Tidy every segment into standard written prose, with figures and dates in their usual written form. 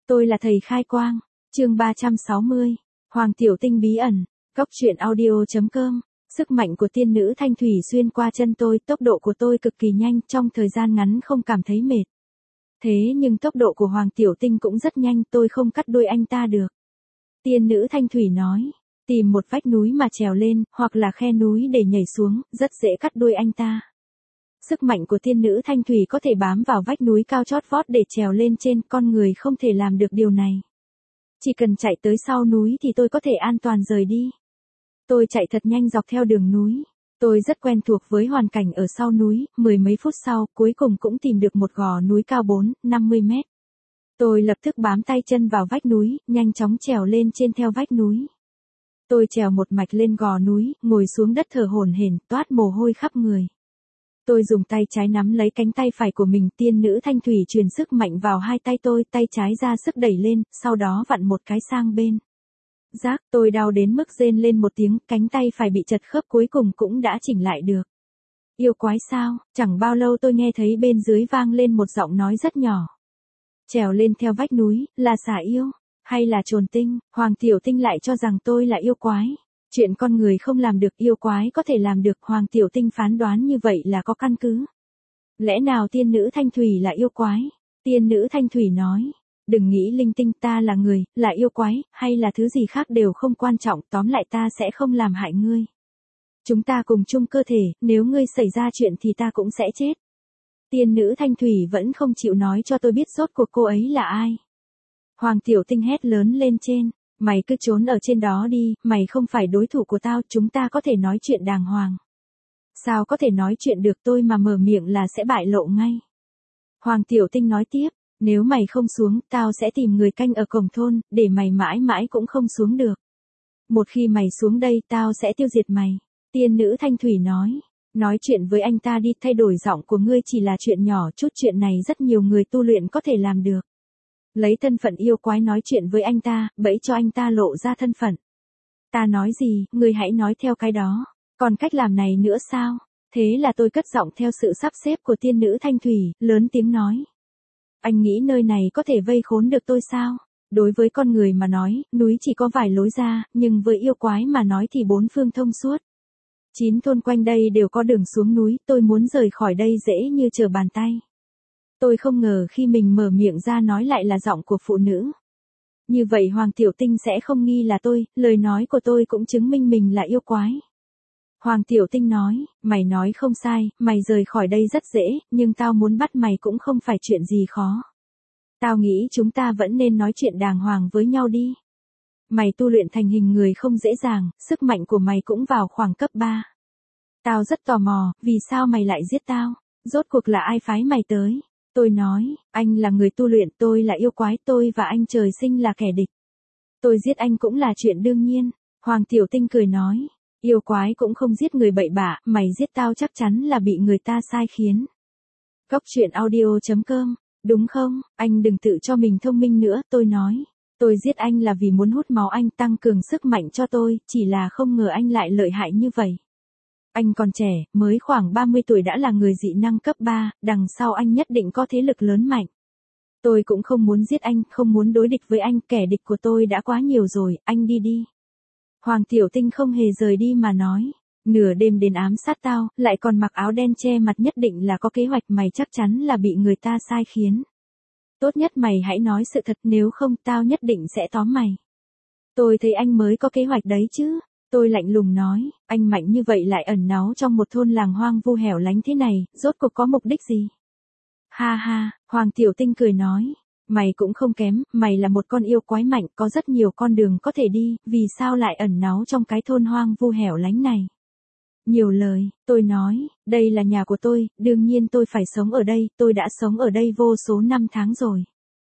Tôi là thầy khai quang. Chương 360. Hoàng Tiểu Tinh bí ẩn. Cốc truyện audio.com. Sức mạnh của tiên nữ thanh thủy xuyên qua chân tôi, tốc độ của tôi cực kỳ nhanh, trong thời gian ngắn không cảm thấy mệt. Thế nhưng tốc độ của Hoàng Tiểu Tinh cũng rất nhanh, tôi không cắt đuôi anh ta được. Tiên nữ thanh thủy nói, tìm một vách núi mà trèo lên, hoặc là khe núi để nhảy xuống, rất dễ cắt đuôi anh ta. Sức mạnh của tiên nữ thanh thủy có thể bám vào vách núi cao chót vót để trèo lên trên, con người không thể làm được điều này. Chỉ cần chạy tới sau núi thì tôi có thể an toàn rời đi. Tôi chạy thật nhanh dọc theo đường núi. Tôi rất quen thuộc với hoàn cảnh ở sau núi, mười mấy phút sau, cuối cùng cũng tìm được một gò núi cao 4-50 mét. Tôi lập tức bám tay chân vào vách núi, nhanh chóng trèo lên trên theo vách núi. Tôi trèo một mạch lên gò núi, ngồi xuống đất thở hổn hển, toát mồ hôi khắp người. Tôi dùng tay trái nắm lấy cánh tay phải của mình, tiên nữ thanh thủy truyền sức mạnh vào hai tay tôi, tay trái ra sức đẩy lên, sau đó vặn một cái sang bên. Rác, tôi đau đến mức rên lên một tiếng, cánh tay phải bị chật khớp cuối cùng cũng đã chỉnh lại được. Yêu quái sao? Chẳng bao lâu tôi nghe thấy bên dưới vang lên một giọng nói rất nhỏ. Trèo lên theo vách núi, là xà yêu, hay là trồn tinh? Hoàng Tiểu Tinh lại cho rằng tôi là yêu quái. Chuyện con người không làm được yêu quái có thể làm được, Hoàng Tiểu Tinh phán đoán như vậy là có căn cứ. Lẽ nào tiên nữ thanh thủy là yêu quái? Tiên nữ thanh thủy nói, đừng nghĩ linh tinh, ta là người, là yêu quái, hay là thứ gì khác đều không quan trọng, tóm lại ta sẽ không làm hại ngươi. Chúng ta cùng chung cơ thể, nếu ngươi xảy ra chuyện thì ta cũng sẽ chết. Tiên nữ thanh thủy vẫn không chịu nói cho tôi biết rốt cuộc cô ấy là ai. Hoàng Tiểu Tinh hét lớn lên trên. Mày cứ trốn ở trên đó đi, mày không phải đối thủ của tao, chúng ta có thể nói chuyện đàng hoàng. Sao có thể nói chuyện được, tôi mà mở miệng là sẽ bại lộ ngay. Hoàng Tiểu Tinh nói tiếp, nếu mày không xuống, tao sẽ tìm người canh ở cổng thôn, để mày mãi mãi cũng không xuống được. Một khi mày xuống đây, tao sẽ tiêu diệt mày. Tiên nữ thanh thủy nói chuyện với anh ta đi, thay đổi giọng của ngươi chỉ là chuyện nhỏ, chút chuyện này rất nhiều người tu luyện có thể làm được. Lấy thân phận yêu quái nói chuyện với anh ta, bẫy cho anh ta lộ ra thân phận. Ta nói gì, ngươi hãy nói theo cái đó. Còn cách làm này nữa sao? Thế là tôi cất giọng theo sự sắp xếp của tiên nữ thanh thủy, lớn tiếng nói. Anh nghĩ nơi này có thể vây khốn được tôi sao? Đối với con người mà nói, núi chỉ có vài lối ra, nhưng với yêu quái mà nói thì bốn phương thông suốt. 9 thôn quanh đây đều có đường xuống núi, tôi muốn rời khỏi đây dễ như trở bàn tay. Tôi không ngờ khi mình mở miệng ra nói lại là giọng của phụ nữ. Như vậy Hoàng Tiểu Tinh sẽ không nghi là tôi, lời nói của tôi cũng chứng minh mình là yêu quái. Hoàng Tiểu Tinh nói, mày nói không sai, mày rời khỏi đây rất dễ, nhưng tao muốn bắt mày cũng không phải chuyện gì khó. Tao nghĩ chúng ta vẫn nên nói chuyện đàng hoàng với nhau đi. Mày tu luyện thành hình người không dễ dàng, sức mạnh của mày cũng vào khoảng cấp 3. Tao rất tò mò, vì sao mày lại giết tao? Rốt cuộc là ai phái mày tới? Tôi nói, anh là người tu luyện, tôi là yêu quái, tôi và anh trời sinh là kẻ địch. Tôi giết anh cũng là chuyện đương nhiên. Hoàng Tiểu Tinh cười nói, yêu quái cũng không giết người bậy bạ, mày giết tao chắc chắn là bị người ta sai khiến. Cốc truyện audio.com, đúng không? Anh đừng tự cho mình thông minh nữa, tôi nói. Tôi giết anh là vì muốn hút máu anh, tăng cường sức mạnh cho tôi, chỉ là không ngờ anh lại lợi hại như vậy. Anh còn trẻ, mới khoảng 30 tuổi đã là người dị năng cấp 3, đằng sau anh nhất định có thế lực lớn mạnh. Tôi cũng không muốn giết anh, không muốn đối địch với anh, kẻ địch của tôi đã quá nhiều rồi, anh đi đi. Hoàng Tiểu Tinh không hề rời đi mà nói, nửa đêm đến ám sát tao, lại còn mặc áo đen che mặt, nhất định là có kế hoạch, mày chắc chắn là bị người ta sai khiến. Tốt nhất mày hãy nói sự thật, nếu không tao nhất định sẽ tóm mày. Tôi thấy anh mới có kế hoạch đấy chứ. Tôi lạnh lùng nói, anh mạnh như vậy lại ẩn náu trong một thôn làng hoang vu hẻo lánh thế này, rốt cuộc có mục đích gì? Ha ha, Hoàng Tiểu Tinh cười nói, mày cũng không kém, mày là một con yêu quái mạnh, có rất nhiều con đường có thể đi, vì sao lại ẩn náu trong cái thôn hoang vu hẻo lánh này? Nhiều lời, tôi nói, đây là nhà của tôi, đương nhiên tôi phải sống ở đây, tôi đã sống ở đây vô số năm tháng rồi.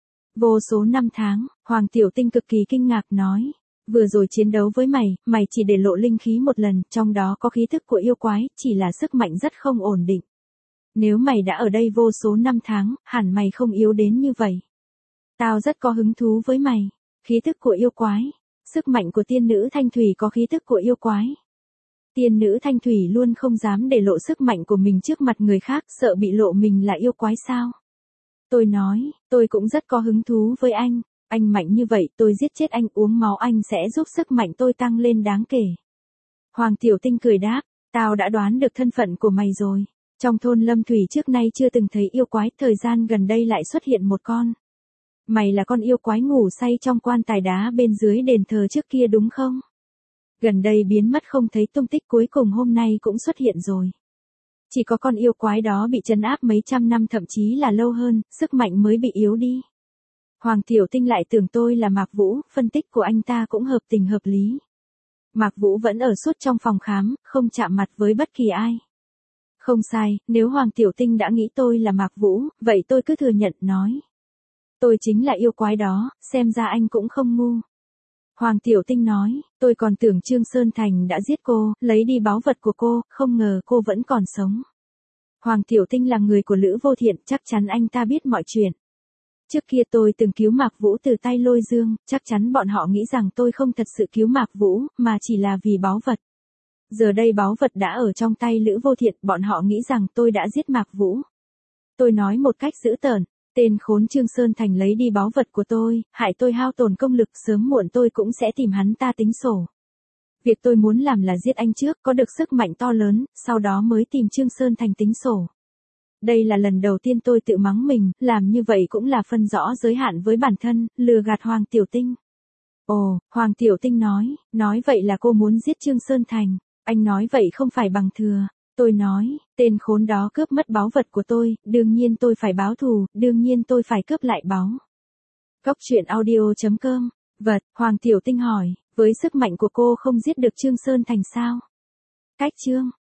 Vô số năm tháng, Hoàng Tiểu Tinh cực kỳ kinh ngạc nói. Vừa rồi chiến đấu với mày chỉ để lộ linh khí một lần, trong đó có khí thức của yêu quái, chỉ là sức mạnh rất không ổn định. Nếu mày đã ở đây vô số năm tháng, hẳn mày không yếu đến như vậy. Tao rất có hứng thú với mày. Khí thức của yêu quái. Sức mạnh của tiên nữ thanh thủy có khí thức của yêu quái. Tiên nữ thanh thủy luôn không dám để lộ sức mạnh của mình trước mặt người khác, sợ bị lộ mình là yêu quái sao? Tôi nói, tôi cũng rất có hứng thú với anh. Anh mạnh như vậy, tôi giết chết anh, uống máu anh sẽ giúp sức mạnh tôi tăng lên đáng kể. Hoàng Tiểu Tinh cười đáp, tao đã đoán được thân phận của mày rồi. Trong thôn Lâm Thủy trước nay chưa từng thấy yêu quái, thời gian gần đây lại xuất hiện một con. Mày là con yêu quái ngủ say trong quan tài đá bên dưới đền thờ trước kia đúng không? Gần đây biến mất không thấy tung tích, cuối cùng hôm nay cũng xuất hiện rồi. Chỉ có con yêu quái đó bị trấn áp mấy trăm năm, thậm chí là lâu hơn, sức mạnh mới bị yếu đi. Hoàng Tiểu Tinh lại tưởng tôi là Mạc Vũ, phân tích của anh ta cũng hợp tình hợp lý. Mạc Vũ vẫn ở suốt trong phòng khám, không chạm mặt với bất kỳ ai. Không sai, nếu Hoàng Tiểu Tinh đã nghĩ tôi là Mạc Vũ, vậy tôi cứ thừa nhận, nói. Tôi chính là yêu quái đó, xem ra anh cũng không ngu. Hoàng Tiểu Tinh nói, tôi còn tưởng Trương Sơn Thành đã giết cô, lấy đi báu vật của cô, không ngờ cô vẫn còn sống. Hoàng Tiểu Tinh là người của Lữ Vô Thiện, chắc chắn anh ta biết mọi chuyện. Trước kia tôi từng cứu Mạc Vũ từ tay Lôi Dương, chắc chắn bọn họ nghĩ rằng tôi không thật sự cứu Mạc Vũ, mà chỉ là vì báu vật. Giờ đây báu vật đã ở trong tay Lữ Vô Thiện, bọn họ nghĩ rằng tôi đã giết Mạc Vũ. Tôi nói một cách dữ tợn, tên khốn Trương Sơn Thành lấy đi báu vật của tôi, hại tôi hao tổn công lực, sớm muộn tôi cũng sẽ tìm hắn ta tính sổ. Việc tôi muốn làm là giết anh trước, có được sức mạnh to lớn, sau đó mới tìm Trương Sơn Thành tính sổ. Đây là lần đầu tiên tôi tự mắng mình, làm như vậy cũng là phân rõ giới hạn với bản thân, lừa gạt Hoàng Tiểu Tinh. Ồ, Hoàng Tiểu Tinh nói vậy là cô muốn giết Trương Sơn Thành, anh nói vậy không phải bằng thừa. Tôi nói, tên khốn đó cướp mất báu vật của tôi, đương nhiên tôi phải báo thù, đương nhiên tôi phải cướp lại báu. Góc truyện audio.com. Vật, Hoàng Tiểu Tinh hỏi, với sức mạnh của cô không giết được Trương Sơn Thành sao? Cách chương.